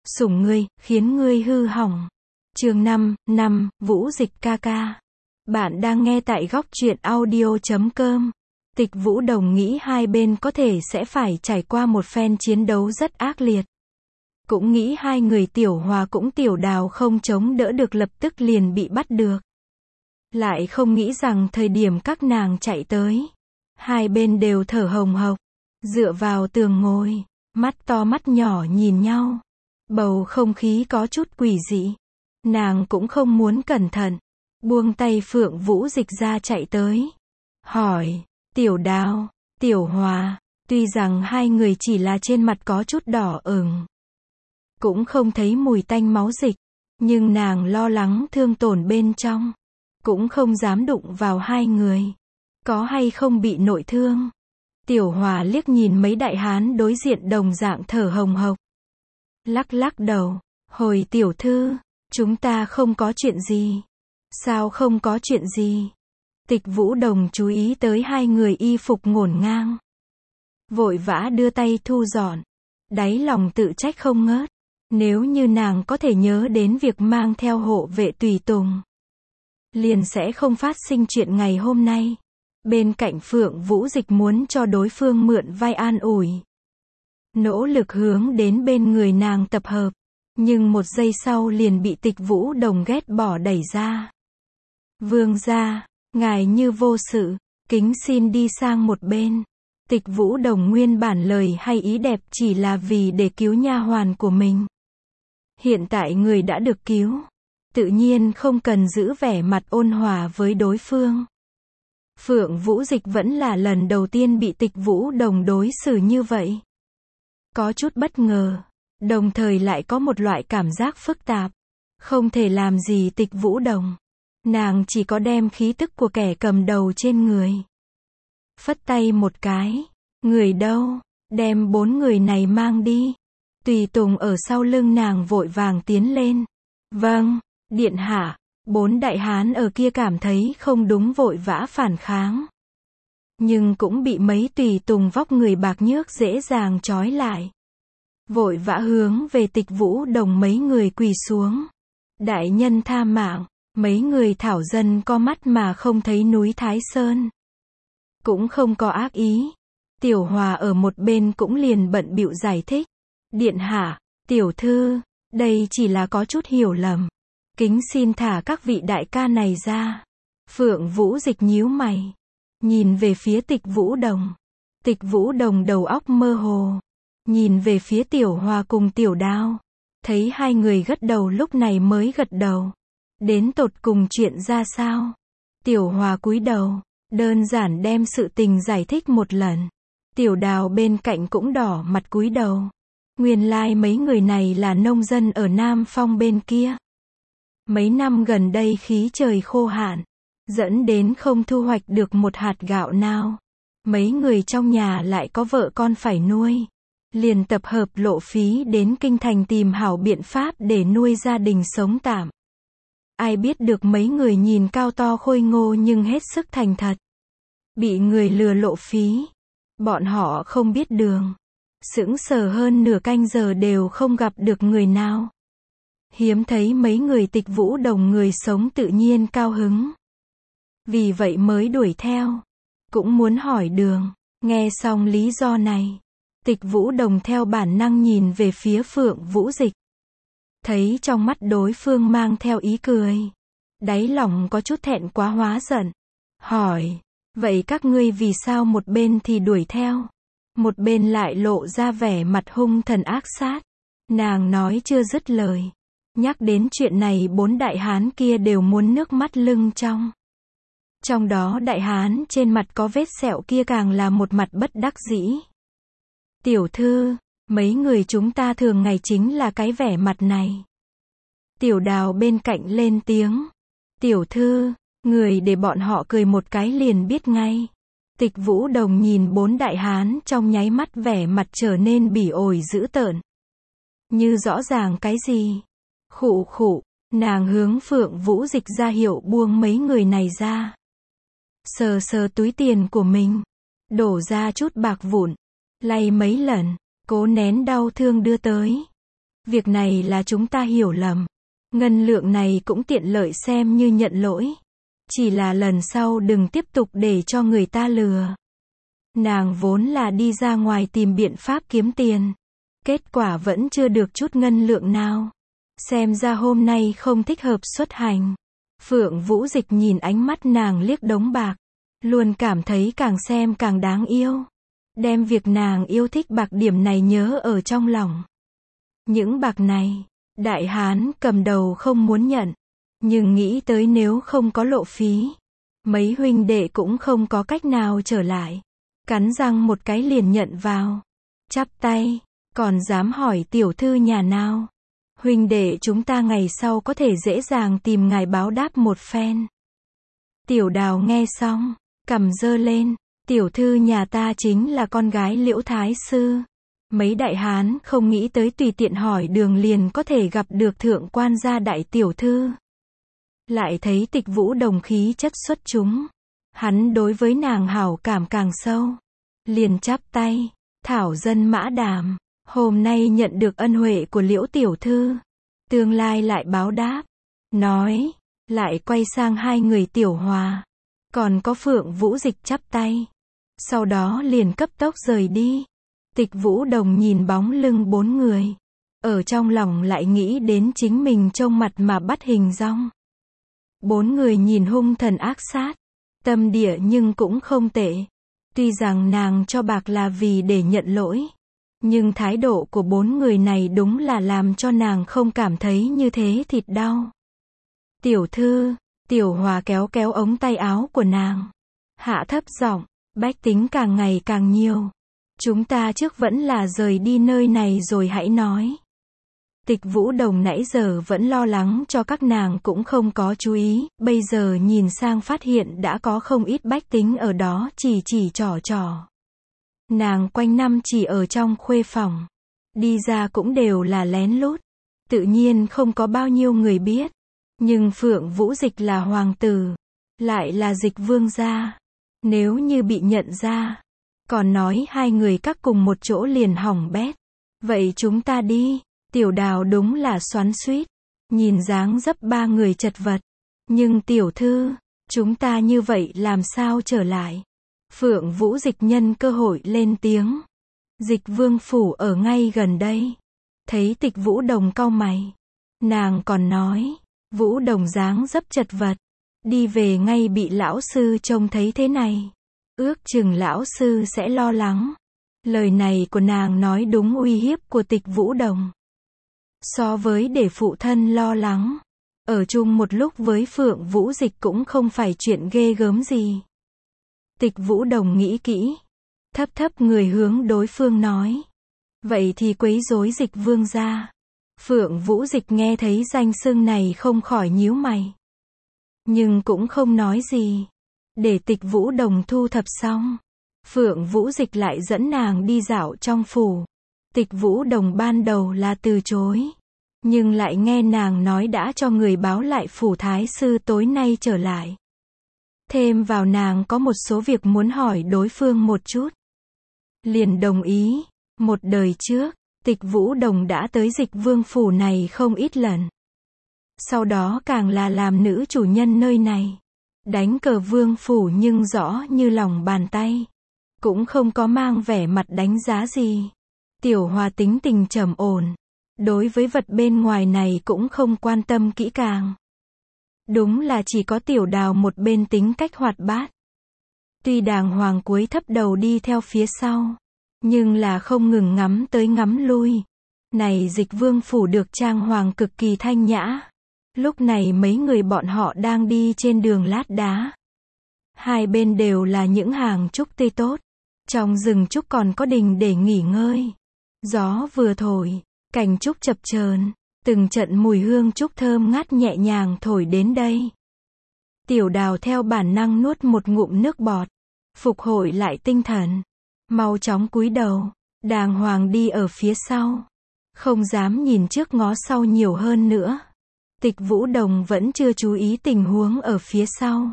sủng ngươi, khiến ngươi hư hỏng. Chương 5, Vũ Dịch ca ca. Bạn đang nghe tại góc truyện audio.com. Tịch Vũ Đồng nghĩ hai bên có thể sẽ phải trải qua một phen chiến đấu rất ác liệt. Cũng nghĩ hai người Tiểu Hòa cũng Tiểu Đào không chống đỡ được lập tức liền bị bắt được. Lại không nghĩ rằng thời điểm các nàng chạy tới, hai bên đều thở hồng hộc, dựa vào tường ngồi, mắt to mắt nhỏ nhìn nhau. Bầu không khí có chút quỷ dị. Nàng cũng không muốn cẩn thận, buông tay Phượng Vũ Dịch ra chạy tới. Hỏi, Tiểu Đào, Tiểu Hòa, tuy rằng hai người chỉ là trên mặt có chút đỏ ửng, cũng không thấy mùi tanh máu dịch, nhưng nàng lo lắng thương tổn bên trong, cũng không dám đụng vào hai người. Có hay không bị nội thương? Tiểu Hòa liếc nhìn mấy đại hán đối diện đồng dạng thở hồng hộc. Lắc lắc đầu, hồi tiểu thư, chúng ta không có chuyện gì. Sao không có chuyện gì? Tịch Vũ Đồng chú ý tới hai người y phục ngổn ngang, vội vã đưa tay thu dọn, đáy lòng tự trách không ngớt. Nếu như nàng có thể nhớ đến việc mang theo hộ vệ tùy tùng, liền sẽ không phát sinh chuyện ngày hôm nay. Bên cạnh Phượng Vũ Dịch muốn cho đối phương mượn vai an ủi, nỗ lực hướng đến bên người nàng tập hợp, nhưng một giây sau liền bị Tịch Vũ Đồng ghét bỏ đẩy ra. Vương gia, ngài như vô sự, kính xin đi sang một bên. Tịch Vũ Đồng nguyên bản lời hay ý đẹp chỉ là vì để cứu nha hoàn của mình. Hiện tại người đã được cứu, tự nhiên không cần giữ vẻ mặt ôn hòa với đối phương. Phượng Vũ Dịch vẫn là lần đầu tiên bị Tịch Vũ Đồng đối xử như vậy. Có chút bất ngờ, đồng thời lại có một loại cảm giác phức tạp. Không thể làm gì Tịch Vũ Đồng. Nàng chỉ có đem khí tức của kẻ cầm đầu trên người. Phất tay một cái. Người đâu? Đem 4 người này mang đi. Tùy tùng ở sau lưng nàng vội vàng tiến lên. Vâng, điện hạ. 4 đại hán ở kia cảm thấy không đúng vội vã phản kháng. Nhưng cũng bị mấy tùy tùng vóc người bạc nhước dễ dàng trói lại. Vội vã hướng về Tịch Vũ Đồng mấy người quỳ xuống. Đại nhân tha mạng, mấy người thảo dân có mắt mà không thấy núi Thái Sơn. Cũng không có ác ý. Tiểu Hòa ở một bên cũng liền bận bịu giải thích. Điện hạ, tiểu thư, đây chỉ là có chút hiểu lầm. Kính xin thả các vị đại ca này ra. Phượng Vũ Dịch nhíu mày, nhìn về phía Tịch Vũ Đồng. Tịch Vũ Đồng đầu óc mơ hồ, nhìn về phía Tiểu Hòa cùng Tiểu Đào. Thấy hai người gật đầu lúc này mới gật đầu. Đến tột cùng chuyện ra sao? Tiểu Hòa cúi đầu, đơn giản đem sự tình giải thích một lần. Tiểu Đào bên cạnh cũng đỏ mặt cúi đầu. Nguyên lai mấy người này là nông dân ở Nam Phong bên kia. Mấy năm gần đây khí trời khô hạn, dẫn đến không thu hoạch được một hạt gạo nào. Mấy người trong nhà lại có vợ con phải nuôi. Liền tập hợp lộ phí đến kinh thành tìm hảo biện pháp để nuôi gia đình sống tạm. Ai biết được mấy người nhìn cao to khôi ngô nhưng hết sức thành thật. Bị người lừa lộ phí. Bọn họ không biết đường. Sững sờ hơn nửa canh giờ đều không gặp được người nào. Hiếm thấy mấy người Tịch Vũ Đồng người sống tự nhiên cao hứng. Vì vậy mới đuổi theo. Cũng muốn hỏi đường. Nghe xong lý do này, Tịch Vũ Đồng theo bản năng nhìn về phía Phượng Vũ Dịch. Thấy trong mắt đối phương mang theo ý cười. Đáy lòng có chút thẹn quá hóa giận. Hỏi, vậy các ngươi vì sao một bên thì đuổi theo, một bên lại lộ ra vẻ mặt hung thần ác sát? Nàng nói chưa dứt lời. Nhắc đến chuyện này 4 đại hán kia đều muốn nước mắt lưng trong. Trong đó đại hán trên mặt có vết sẹo kia càng là một mặt bất đắc dĩ. Tiểu thư, mấy người chúng ta thường ngày chính là cái vẻ mặt này. Tiểu Đào bên cạnh lên tiếng. Tiểu thư, người để bọn họ cười một cái liền biết ngay. Tịch Vũ Đồng nhìn 4 đại hán trong nháy mắt vẻ mặt trở nên bỉ ổi dữ tợn. Như rõ ràng cái gì? Khụ khụ, nàng hướng Phượng Vũ Dịch ra hiệu buông mấy người này ra. Sờ sờ túi tiền của mình, đổ ra chút bạc vụn, lay mấy lần, cố nén đau thương đưa tới. Việc này là chúng ta hiểu lầm. Ngân lượng này cũng tiện lợi xem như nhận lỗi. Chỉ là lần sau đừng tiếp tục để cho người ta lừa. Nàng vốn là đi ra ngoài tìm biện pháp kiếm tiền. Kết quả vẫn chưa được chút ngân lượng nào. Xem ra hôm nay không thích hợp xuất hành. Phượng Vũ Dịch nhìn ánh mắt nàng liếc đống bạc. Luôn cảm thấy càng xem càng đáng yêu. Đem việc nàng yêu thích bạc điểm này nhớ ở trong lòng. Những bạc này, đại hán cầm đầu không muốn nhận. Nhưng nghĩ tới nếu không có lộ phí, mấy huynh đệ cũng không có cách nào trở lại. Cắn răng một cái liền nhận vào. Chắp tay, còn dám hỏi tiểu thư nhà nào. Huynh đệ chúng ta ngày sau có thể dễ dàng tìm ngài báo đáp một phen. Tiểu Đào nghe xong, cằm giơ lên. Tiểu thư nhà ta chính là con gái Liễu Thái Sư. Mấy đại hán không nghĩ tới tùy tiện hỏi đường liền có thể gặp được thượng quan gia đại tiểu thư. Lại thấy Tịch Vũ Đồng khí chất xuất chúng. Hắn đối với nàng hảo cảm càng sâu. Liền chắp tay, thảo dân Mã Đàm, hôm nay nhận được ân huệ của Liễu tiểu thư. Tương lai lại báo đáp. Nói, lại quay sang hai người Tiểu Hòa. Còn có Phượng Vũ Dịch chắp tay. Sau đó liền cấp tốc rời đi. Tịch Vũ Đồng nhìn bóng lưng bốn người. Ở trong lòng lại nghĩ đến chính mình trông mặt mà bắt hình dong. Bốn người nhìn hung thần ác sát. Tâm địa nhưng cũng không tệ. Tuy rằng nàng cho bạc là vì để nhận lỗi. Nhưng thái độ của bốn người này đúng là làm cho nàng không cảm thấy như thế thịt đau. Tiểu thư, Tiểu Hòa kéo kéo ống tay áo của nàng. Hạ thấp giọng, bách tính càng ngày càng nhiều. Chúng ta trước vẫn là rời đi nơi này rồi hãy nói. Tịch Vũ Đồng nãy giờ vẫn lo lắng cho các nàng cũng không có chú ý, bây giờ nhìn sang phát hiện đã có không ít bách tính ở đó chỉ trò trò. Nàng quanh năm chỉ ở trong khuê phòng. Đi ra cũng đều là lén lút. Tự nhiên không có bao nhiêu người biết. Nhưng Phượng Vũ Dịch là hoàng tử. Lại là Dịch vương gia. Nếu như bị nhận ra. Còn nói hai người các cùng một chỗ liền hỏng bét. Vậy chúng ta đi. Tiểu Đào đúng là xoắn xuýt. Nhìn dáng dấp ba người chật vật. Nhưng tiểu thư, chúng ta như vậy làm sao trở lại? Phượng Vũ Dịch nhân cơ hội lên tiếng. Dịch vương phủ ở ngay gần đây. Thấy Tịch Vũ Đồng cau mày. Nàng còn nói, Vũ Đồng dáng dấp chật vật. Đi về ngay bị lão sư trông thấy thế này. Ước chừng lão sư sẽ lo lắng. Lời này của nàng nói đúng uy hiếp của Tịch Vũ Đồng. So với để phụ thân lo lắng. Ở chung một lúc với Phượng Vũ Dịch cũng không phải chuyện ghê gớm gì. Tịch Vũ Đồng nghĩ kỹ. Thấp thấp người hướng đối phương nói. Vậy thì quấy rối Dịch vương gia. Phượng Vũ Dịch nghe thấy danh xưng này không khỏi nhíu mày. Nhưng cũng không nói gì. Để Tịch Vũ Đồng thu thập xong. Phượng Vũ Dịch lại dẫn nàng đi dạo trong phủ. Tịch Vũ Đồng ban đầu là từ chối. Nhưng lại nghe nàng nói đã cho người báo lại phủ thái sư tối nay trở lại. Thêm vào nàng có một số việc muốn hỏi đối phương một chút. Liền đồng ý. Một đời trước, Tịch Vũ Đồng đã tới Dịch vương phủ này không ít lần. Sau đó càng là làm nữ chủ nhân nơi này. Đánh cờ vương phủ nhưng rõ như lòng bàn tay. Cũng không có mang vẻ mặt đánh giá gì. Tiểu Hòa tính tình trầm ổn. Đối với vật bên ngoài này cũng không quan tâm kỹ càng. Đúng là chỉ có Tiểu Đào một bên tính cách hoạt bát. Tuy đàng hoàng cúi thấp đầu đi theo phía sau. Nhưng là không ngừng ngắm tới ngắm lui. Này Dịch vương phủ được trang hoàng cực kỳ thanh nhã. Lúc này mấy người bọn họ đang đi trên đường lát đá. Hai bên đều là những hàng trúc tươi tốt. Trong rừng trúc còn có đình để nghỉ ngơi. Gió vừa thổi, cành trúc chập chờn, từng trận mùi hương trúc thơm ngát nhẹ nhàng thổi đến đây. Tiểu Đào theo bản năng nuốt một ngụm nước bọt, phục hồi lại tinh thần, mau chóng cúi đầu, đàng hoàng đi ở phía sau, không dám nhìn trước ngó sau nhiều hơn nữa. Tịch Vũ Đồng vẫn chưa chú ý tình huống ở phía sau,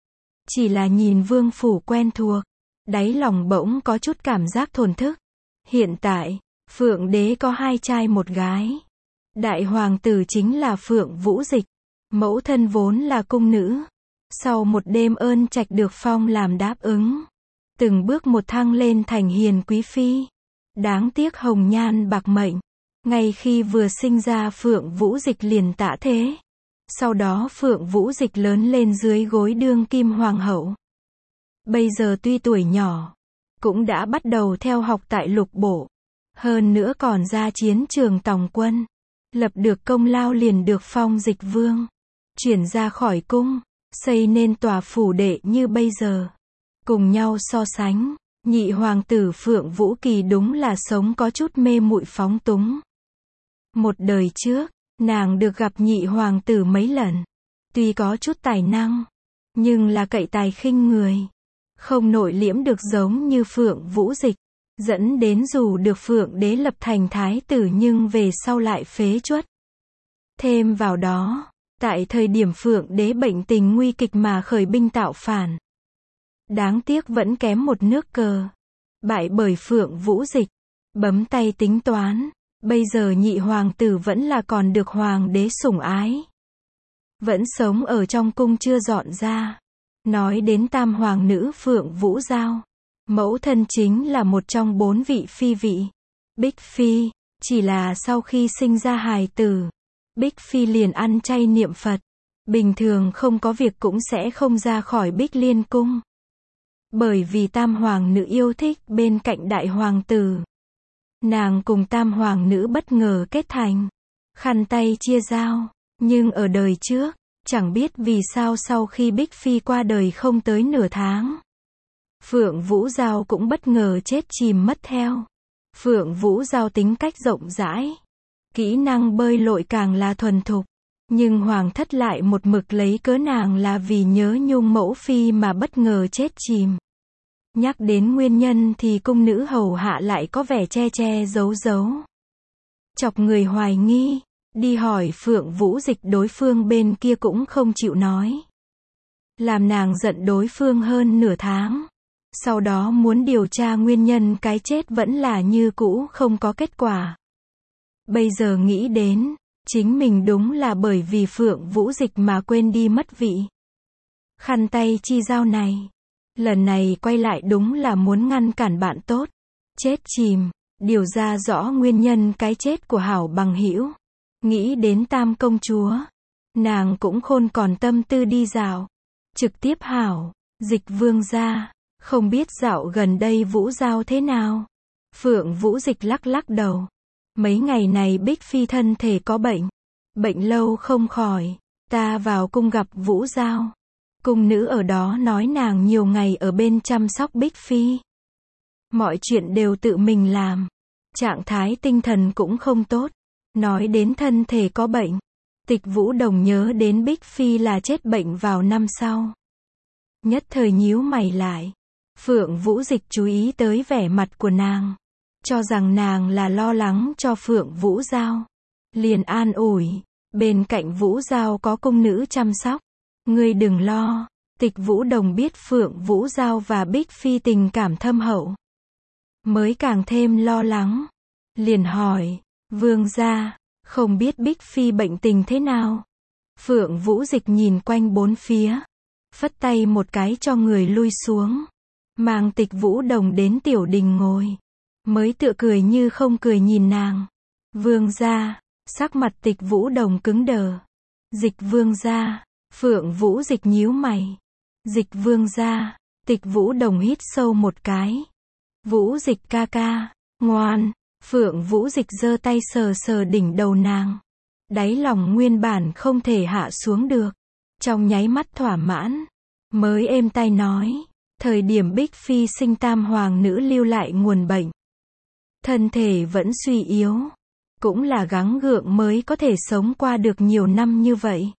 chỉ là nhìn vương phủ quen thuộc, đáy lòng bỗng có chút cảm giác thổn thức. Hiện tại Phượng đế có 2 trai 1 gái. Đại hoàng tử chính là Phượng Vũ Dịch. Mẫu thân vốn là cung nữ. Sau một đêm ơn trạch được phong làm đáp ứng. Từng bước một thăng lên thành hiền quý phi. Đáng tiếc hồng nhan bạc mệnh. Ngay khi vừa sinh ra Phượng Vũ Dịch liền tạ thế. Sau đó Phượng Vũ Dịch lớn lên dưới gối đương kim hoàng hậu. Bây giờ tuy tuổi nhỏ, cũng đã bắt đầu theo học tại lục bộ. Hơn nữa còn ra chiến trường tòng quân. Lập được công lao liền được phong dịch vương. Chuyển ra khỏi cung, xây nên tòa phủ đệ như bây giờ. Cùng nhau so sánh, nhị hoàng tử Phượng Vũ Kỳ đúng là sống có chút mê muội phóng túng. Một đời trước, nàng được gặp nhị hoàng tử mấy lần. Tuy có chút tài năng, nhưng là cậy tài khinh người. Không nội liễm được giống như Phượng Vũ Dịch. Dẫn đến dù được Phượng đế lập thành thái tử nhưng về sau lại phế truất. Thêm vào đó, tại thời điểm Phượng đế bệnh tình nguy kịch mà khởi binh tạo phản. Đáng tiếc vẫn kém một nước cờ. Bại bởi Phượng Vũ Dịch. Bấm tay tính toán. Bây giờ nhị hoàng tử vẫn là còn được hoàng đế sủng ái. Vẫn sống ở trong cung chưa dọn ra. Nói đến tam hoàng nữ Phượng Vũ Giao. Mẫu thân chính là một trong 4 vị phi vị. Bích Phi, chỉ là sau khi sinh ra hài tử. Bích Phi liền ăn chay niệm Phật. Bình thường không có việc cũng sẽ không ra khỏi Bích Liên cung. Bởi vì tam hoàng nữ yêu thích bên cạnh đại hoàng tử. Nàng cùng tam hoàng nữ bất ngờ kết thành. Khăn tay chia giao. Nhưng ở đời trước, chẳng biết vì sao sau khi Bích Phi qua đời không tới nửa tháng. Phượng Vũ Giao cũng bất ngờ chết chìm mất theo. Phượng Vũ Giao tính cách rộng rãi. Kỹ năng bơi lội càng là thuần thục. Nhưng hoàng thất lại một mực lấy cớ nàng là vì nhớ nhung mẫu phi mà bất ngờ chết chìm. Nhắc đến nguyên nhân thì cung nữ hầu hạ lại có vẻ che che giấu giấu. Chọc người hoài nghi. Đi hỏi Phượng Vũ Dịch đối phương bên kia cũng không chịu nói. Làm nàng giận đối phương hơn nửa tháng. Sau đó muốn điều tra nguyên nhân cái chết vẫn là như cũ không có kết quả. Bây giờ nghĩ đến, chính mình đúng là bởi vì Phượng Vũ Dịch mà quên đi mất vị. Khăn tay chi giao này. Lần này quay lại đúng là muốn ngăn cản bạn tốt. Chết chìm. Điều ra rõ nguyên nhân cái chết của hảo bằng hữu. Nghĩ đến tam công chúa. Nàng cũng khôn còn tâm tư đi dạo. Trực tiếp hảo. Dịch vương ra. Không biết dạo gần đây Vũ Giao thế nào. Phượng Vũ Dịch lắc lắc đầu. Mấy ngày này Bích Phi thân thể có bệnh. Bệnh lâu không khỏi. Ta vào cung gặp Vũ Giao. Cung nữ ở đó nói nàng nhiều ngày ở bên chăm sóc Bích Phi. Mọi chuyện đều tự mình làm. Trạng thái tinh thần cũng không tốt. Nói đến thân thể có bệnh. Tịch Vũ Đồng nhớ đến Bích Phi là chết bệnh vào năm sau. Nhất thời nhíu mày lại. Phượng Vũ Dịch chú ý tới vẻ mặt của nàng. Cho rằng nàng là lo lắng cho Phượng Vũ Giao. Liền an ủi. Bên cạnh Vũ Giao có cung nữ chăm sóc. Ngươi đừng lo. Tịch Vũ Đồng biết Phượng Vũ Giao và Bích Phi tình cảm thâm hậu. Mới càng thêm lo lắng. Liền hỏi. Vương gia, không biết Bích Phi bệnh tình thế nào? Phượng Vũ Dịch nhìn quanh bốn phía. Phất tay một cái cho người lui xuống. Mang Tịch Vũ Đồng đến tiểu đình ngồi. Mới tựa cười như không cười nhìn nàng. Vương gia, sắc mặt Tịch Vũ Đồng cứng đờ. Dịch vương gia. Phượng Vũ Dịch nhíu mày. Dịch vương gia. Tịch Vũ Đồng hít sâu một cái. Vũ Dịch ca ca, ngoan. Phượng Vũ Dịch giơ tay sờ sờ đỉnh đầu nàng. Đáy lòng nguyên bản không thể hạ xuống được. Trong nháy mắt thỏa mãn. Mới êm tai nói. Thời điểm Bích Phi sinh tam hoàng nữ lưu lại nguồn bệnh. Thân thể vẫn suy yếu. Cũng là gắng gượng mới có thể sống qua được nhiều năm như vậy.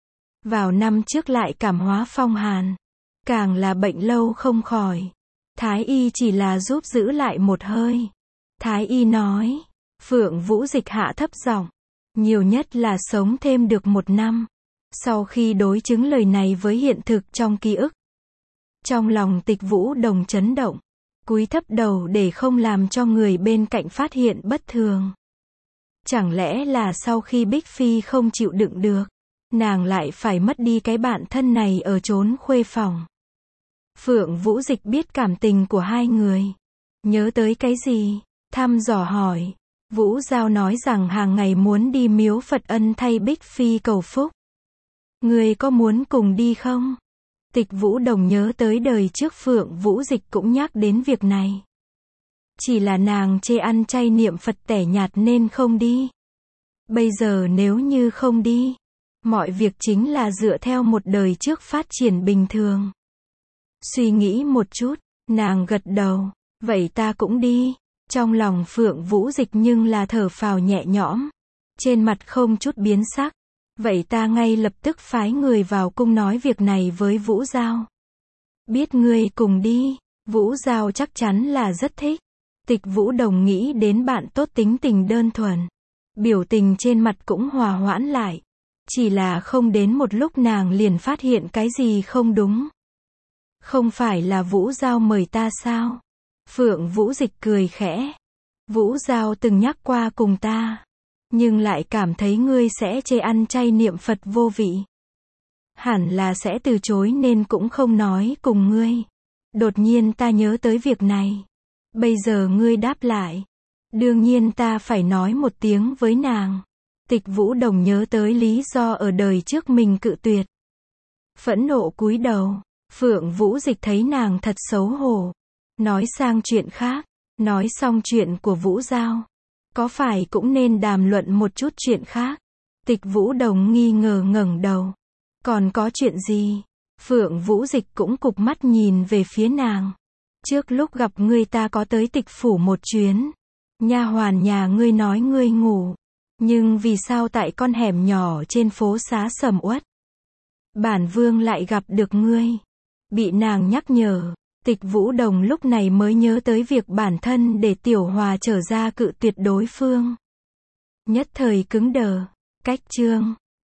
Vào năm trước lại cảm hóa phong hàn. Càng là bệnh lâu không khỏi. Thái y chỉ là giúp giữ lại một hơi. Thái y nói. Phượng Vũ Dịch hạ thấp giọng. Nhiều nhất là sống thêm được 1 năm. Sau khi đối chứng lời này với hiện thực trong ký ức. Trong lòng Tịch Vũ Đồng chấn động. Cúi thấp đầu để không làm cho người bên cạnh phát hiện bất thường. Chẳng lẽ là sau khi Bích Phi không chịu đựng được, nàng lại phải mất đi cái bạn thân này ở chốn khuê phòng. Phượng Vũ Dịch biết cảm tình của hai người. Nhớ tới cái gì? Thăm dò hỏi. Vũ Giao nói rằng hàng ngày muốn đi miếu Phật Ân thay Bích Phi cầu phúc. Người có muốn cùng đi không? Tịch Vũ Đồng nhớ tới đời trước Phượng Vũ Dịch cũng nhắc đến việc này. Chỉ là nàng chê ăn chay niệm Phật tẻ nhạt nên không đi. Bây giờ nếu như không đi, mọi việc chính là dựa theo một đời trước phát triển bình thường. Suy nghĩ một chút, nàng gật đầu. Vậy ta cũng đi. Trong lòng Phượng Vũ Dịch nhưng là thở phào nhẹ nhõm. Trên mặt không chút biến sắc. Vậy ta ngay lập tức phái người vào cung nói việc này với Vũ Giao. Biết ngươi cùng đi, Vũ Giao chắc chắn là rất thích. Tịch Vũ Đồng nghĩ đến bạn tốt tính tình đơn thuần. Biểu tình trên mặt cũng hòa hoãn lại. Chỉ là không đến một lúc nàng liền phát hiện cái gì không đúng. Không phải là Vũ Giao mời ta sao? Phượng Vũ Dịch cười khẽ. Vũ Giao từng nhắc qua cùng ta. Nhưng lại cảm thấy ngươi sẽ chê ăn chay niệm Phật vô vị. Hẳn là sẽ từ chối nên cũng không nói cùng ngươi. Đột nhiên ta nhớ tới việc này. Bây giờ ngươi đáp lại. Đương nhiên ta phải nói một tiếng với nàng. Tịch Vũ Đồng nhớ tới lý do ở đời trước mình cự tuyệt. Phẫn nộ cúi đầu. Phượng Vũ Dịch thấy nàng thật xấu hổ. Nói sang chuyện khác. Nói xong chuyện của Vũ Giao. Có phải cũng nên đàm luận một chút chuyện khác? Tịch Vũ Đồng nghi ngờ ngẩng đầu. Còn có chuyện gì? Phượng Vũ Dịch cũng cụp mắt nhìn về phía nàng. Trước lúc gặp ngươi ta có tới Tịch phủ một chuyến. Nha hoàn nhà ngươi nói ngươi ngủ. Nhưng vì sao tại con hẻm nhỏ trên phố xá sầm uất, bản vương lại gặp được ngươi? Bị nàng nhắc nhở, Tịch Vũ Đồng lúc này mới nhớ tới việc bản thân để Tiểu Hòa trở ra cự tuyệt đối phương. Nhất thời cứng đờ. Cách chương